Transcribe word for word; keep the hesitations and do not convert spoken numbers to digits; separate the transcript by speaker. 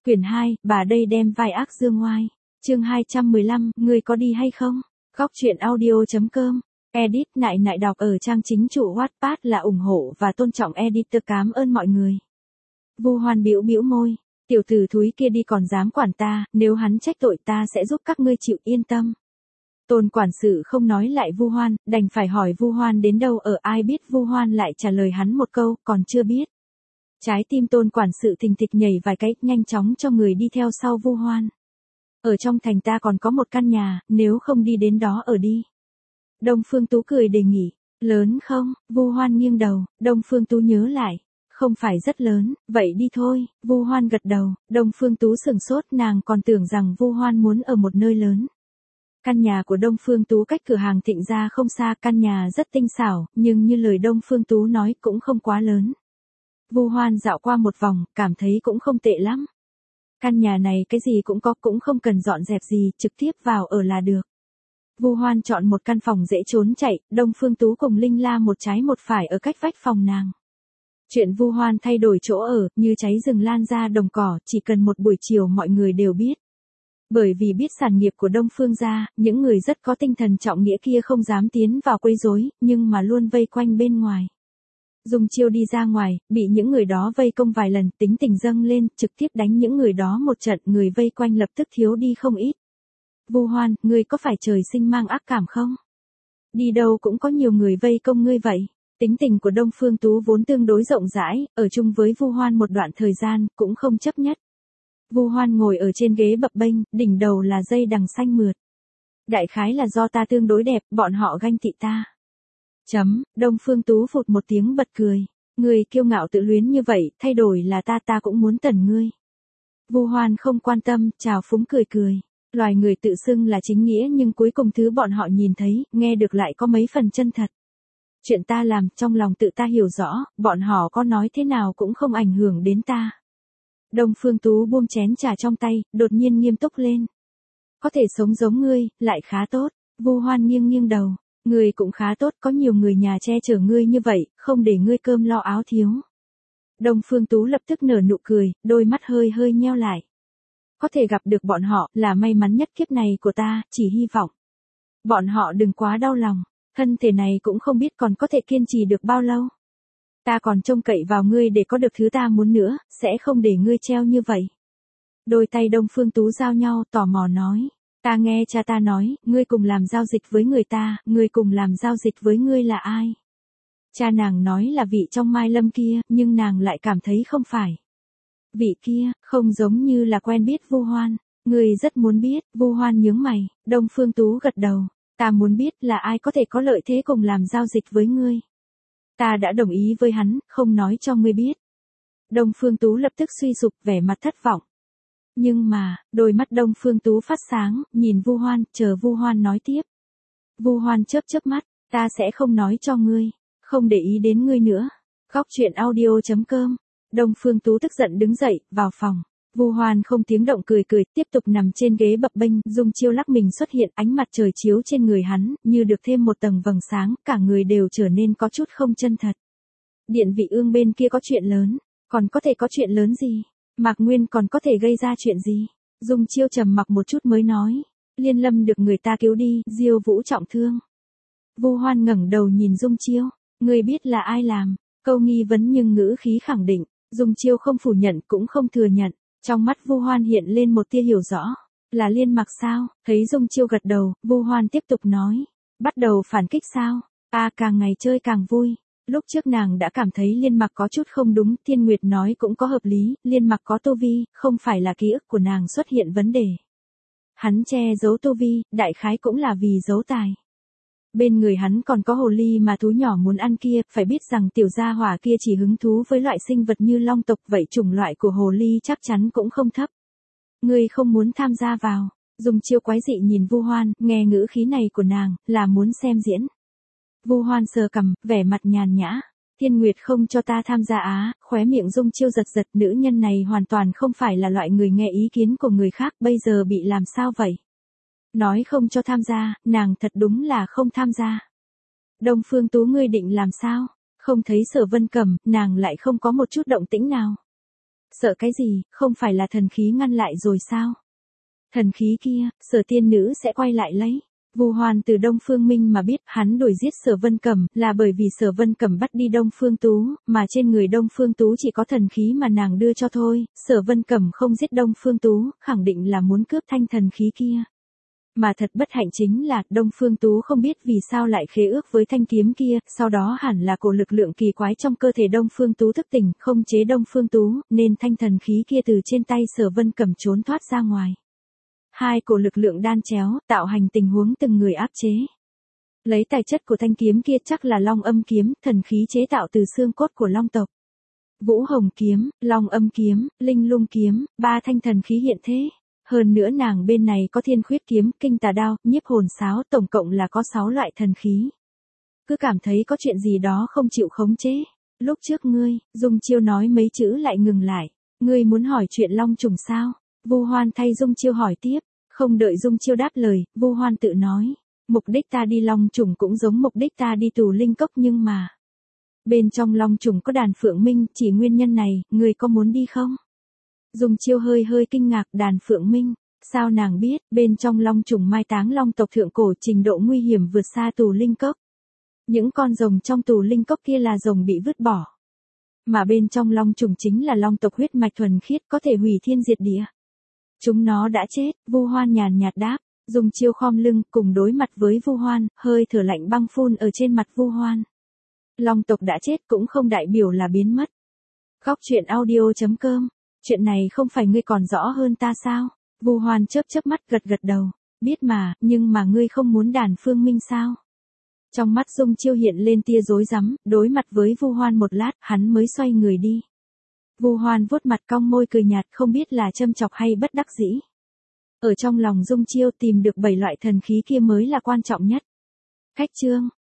Speaker 1: Quyển hai, bà đây đem vai ác dương ngoai. Chương hai trăm mười lăm, ngươi có đi hay không? Góc truyện audio.com. Edit nại nại đọc ở trang chính chủ Wattpad là ủng hộ và tôn trọng editor, cảm ơn mọi người. Vu Hoan bĩu bĩu môi, tiểu tử thúi kia đi còn dám quản ta, nếu hắn trách tội ta sẽ giúp các ngươi chịu, yên tâm. Tôn quản sự không nói lại Vu Hoan, đành phải hỏi Vu Hoan đến đâu ở, ai biết Vu Hoan lại trả lời hắn một câu, còn chưa biết. Trái tim Tôn quản sự thình thịch nhảy vài cái, nhanh chóng cho người đi theo sau Vu Hoan. Ở trong thành ta còn có một căn nhà, nếu không đi đến đó ở đi. Đông Phương Tú cười đề nghị, lớn không? Vu Hoan nghiêng đầu, Đông Phương Tú nhớ lại, không phải rất lớn, vậy đi thôi. Vu Hoan gật đầu, Đông Phương Tú sửng sốt, nàng còn tưởng rằng Vu Hoan muốn ở một nơi lớn. Căn nhà của Đông Phương Tú cách cửa hàng Thịnh gia không xa, căn nhà rất tinh xảo, nhưng như lời Đông Phương Tú nói cũng không quá lớn. Vu Hoan dạo qua một vòng, cảm thấy cũng không tệ lắm. Căn nhà này cái gì cũng có, cũng không cần dọn dẹp gì, trực tiếp vào ở là được. Vu Hoan chọn một căn phòng dễ trốn chạy, Đông Phương Tú cùng Linh La một trái một phải ở cách vách phòng nàng. Chuyện Vu Hoan thay đổi chỗ ở, như cháy rừng lan ra đồng cỏ, chỉ cần một buổi chiều mọi người đều biết. Bởi vì biết sản nghiệp của Đông Phương gia, những người rất có tinh thần trọng nghĩa kia không dám tiến vào quấy rối, nhưng mà luôn vây quanh bên ngoài. Dung Chiêu đi ra ngoài, bị những người đó vây công vài lần, tính tình dâng lên, trực tiếp đánh những người đó một trận, người vây quanh lập tức thiếu đi không ít. Vu Hoan, ngươi có phải trời sinh mang ác cảm không? Đi đâu cũng có nhiều người vây công ngươi vậy. Tính tình của Đông Phương Tú vốn tương đối rộng rãi, ở chung với Vu Hoan một đoạn thời gian, cũng không chấp nhất. Vu Hoan ngồi ở trên ghế bập bênh, đỉnh đầu là dây đằng xanh mượt. Đại khái là do ta tương đối đẹp, bọn họ ganh tị ta. Chấm, Đông Phương Tú phụt một tiếng bật cười. Ngươi kiêu ngạo tự luyến như vậy, thay đổi là ta ta cũng muốn tẩn ngươi. Vu Hoan không quan tâm, chào phúng cười cười. Loài người tự xưng là chính nghĩa nhưng cuối cùng thứ bọn họ nhìn thấy, nghe được lại có mấy phần chân thật. Chuyện ta làm, trong lòng tự ta hiểu rõ, bọn họ có nói thế nào cũng không ảnh hưởng đến ta. Đông Phương Tú buông chén trà trong tay, đột nhiên nghiêm túc lên. Có thể sống giống ngươi, lại khá tốt. Vu Hoan nghiêng nghiêng đầu. Ngươi cũng khá tốt, có nhiều người nhà che chở ngươi như vậy, không để ngươi cơm lo áo thiếu. Đông Phương Tú lập tức nở nụ cười, đôi mắt hơi hơi nheo lại. Có thể gặp được bọn họ, là may mắn nhất kiếp này của ta, chỉ hy vọng. Bọn họ đừng quá đau lòng, thân thể này cũng không biết còn có thể kiên trì được bao lâu. Ta còn trông cậy vào ngươi để có được thứ ta muốn nữa, sẽ không để ngươi treo như vậy. Đôi tay Đông Phương Tú giao nhau, tò mò nói. Ta nghe cha ta nói, ngươi cùng làm giao dịch với người ta, ngươi cùng làm giao dịch với ngươi là ai? Cha nàng nói là vị trong Mai Lâm kia, nhưng nàng lại cảm thấy không phải. Vị kia, không giống như là quen biết Vu Hoan. Ngươi rất muốn biết, Vu Hoan nhướng mày, Đông Phương Tú gật đầu. Ta muốn biết là ai có thể có lợi thế cùng làm giao dịch với ngươi. Ta đã đồng ý với hắn, không nói cho ngươi biết. Đông Phương Tú lập tức suy sụp, vẻ mặt thất vọng. Nhưng mà, đôi mắt Đông Phương Tú phát sáng, nhìn Vu Hoan, chờ Vu Hoan nói tiếp. Vu Hoan chớp chớp mắt, ta sẽ không nói cho ngươi, không để ý đến ngươi nữa. Góc truyện audio.com. Đông Phương Tú tức giận đứng dậy, vào phòng. Vu Hoan không tiếng động cười cười, tiếp tục nằm trên ghế bập bênh, Dung Chiêu lắc mình xuất hiện, ánh mặt trời chiếu trên người hắn, như được thêm một tầng vầng sáng, cả người đều trở nên có chút không chân thật. Điện Vị Ương bên kia có chuyện lớn, còn có thể có chuyện lớn gì? Mạc Nguyên còn có thể gây ra chuyện gì? Dung Chiêu trầm mặc một chút mới nói, Liên Lâm được người ta cứu đi, Diêu Vũ trọng thương. Vu Hoan ngẩng đầu nhìn Dung Chiêu, ngươi biết là ai làm? Câu nghi vấn nhưng ngữ khí khẳng định, Dung Chiêu không phủ nhận cũng không thừa nhận. Trong mắt Vu Hoan hiện lên một tia hiểu rõ, là Liên Mặc sao? Thấy Dung Chiêu gật đầu, Vu Hoan tiếp tục nói, bắt đầu phản kích sao? À, càng ngày chơi càng vui. Lúc trước nàng đã cảm thấy Liên Mặc có chút không đúng, Thiên Nguyệt nói cũng có hợp lý, Liên Mặc có tu vi, không phải là ký ức của nàng xuất hiện vấn đề. Hắn che giấu tu vi, đại khái cũng là vì giấu tài. Bên người hắn còn có hồ ly mà thú nhỏ muốn ăn kia, phải biết rằng tiểu gia hỏa kia chỉ hứng thú với loại sinh vật như long tộc, vậy chủng loại của hồ ly chắc chắn cũng không thấp. Ngươi không muốn tham gia vào. Dung Chiêu quái dị nhìn Vu Hoan, nghe ngữ khí này của nàng, là muốn xem diễn. Vu Hoan sờ cằm, vẻ mặt nhàn nhã. Thiên Nguyệt không cho ta tham gia á, khóe miệng Dung Chiêu giật giật, nữ nhân này hoàn toàn không phải là loại người nghe ý kiến của người khác, bây giờ bị làm sao vậy? Nói không cho tham gia, nàng thật đúng là không tham gia. Đông Phương Tú ngươi định làm sao? Không thấy Sở Vân Cẩm, nàng lại không có một chút động tĩnh nào. Sợ cái gì, không phải là thần khí ngăn lại rồi sao? Thần khí kia, Sở tiên nữ sẽ quay lại lấy. Vu Hoan từ Đông Phương Minh mà biết hắn đuổi giết Sở Vân Cẩm là bởi vì Sở Vân Cẩm bắt đi Đông Phương Tú, mà trên người Đông Phương Tú chỉ có thần khí mà nàng đưa cho thôi, Sở Vân Cẩm không giết Đông Phương Tú, khẳng định là muốn cướp thanh thần khí kia. Mà thật bất hạnh chính là Đông Phương Tú không biết vì sao lại khế ước với thanh kiếm kia, sau đó hẳn là cổ lực lượng kỳ quái trong cơ thể Đông Phương Tú thức tỉnh, không chế Đông Phương Tú, nên thanh thần khí kia từ trên tay Sở Vân Cẩm trốn thoát ra ngoài. Hai cổ lực lượng đan chéo, tạo hành tình huống từng người áp chế. Lấy tài chất của thanh kiếm kia chắc là Long Âm kiếm, thần khí chế tạo từ xương cốt của Long tộc. Vũ Hồng kiếm, Long Âm kiếm, Linh Lung kiếm, ba thanh thần khí hiện thế. Hơn nữa nàng bên này có Thiên Khuyết kiếm, Kinh Tà đao, Nhiếp hồn sáo, tổng cộng là có sáu loại thần khí. Cứ cảm thấy có chuyện gì đó không chịu khống chế. Lúc trước ngươi, Dung Chiêu nói mấy chữ lại ngừng lại. Ngươi muốn hỏi chuyện Long trùng sao? Vu Hoan thay Dung Chiêu hỏi tiếp, không đợi Dung Chiêu đáp lời, Vu Hoan tự nói, mục đích ta đi Long trùng cũng giống mục đích ta đi tù linh cốc nhưng mà bên trong Long trùng có đàn Phượng Minh, chỉ nguyên nhân này, người có muốn đi không? Dung Chiêu hơi hơi kinh ngạc, đàn Phượng Minh, sao nàng biết, bên trong Long trùng mai táng Long tộc thượng cổ trình độ nguy hiểm vượt xa tù linh cốc. Những con rồng trong tù linh cốc kia là rồng bị vứt bỏ. Mà bên trong Long trùng chính là Long tộc huyết mạch thuần khiết có thể hủy thiên diệt địa. Chúng nó đã chết, Vu Hoan nhàn nhạt đáp, Dung Chiêu khom lưng cùng đối mặt với Vu Hoan, hơi thở lạnh băng phun ở trên mặt Vu Hoan. Long tộc đã chết cũng không đại biểu là biến mất. Góc truyện audio chấm com, chuyện này không phải ngươi còn rõ hơn ta sao? Vu Hoan chớp chớp mắt gật gật đầu, biết mà, nhưng mà ngươi không muốn đàn Phương Minh sao? Trong mắt Dung Chiêu hiện lên tia rối rắm, đối mặt với Vu Hoan một lát, hắn mới xoay người đi. Vu Hoan vuốt mặt cong môi cười nhạt, không biết là châm chọc hay bất đắc dĩ. Ở trong lòng Dung Chiêu tìm được bảy loại thần khí kia mới là quan trọng nhất. Cách chương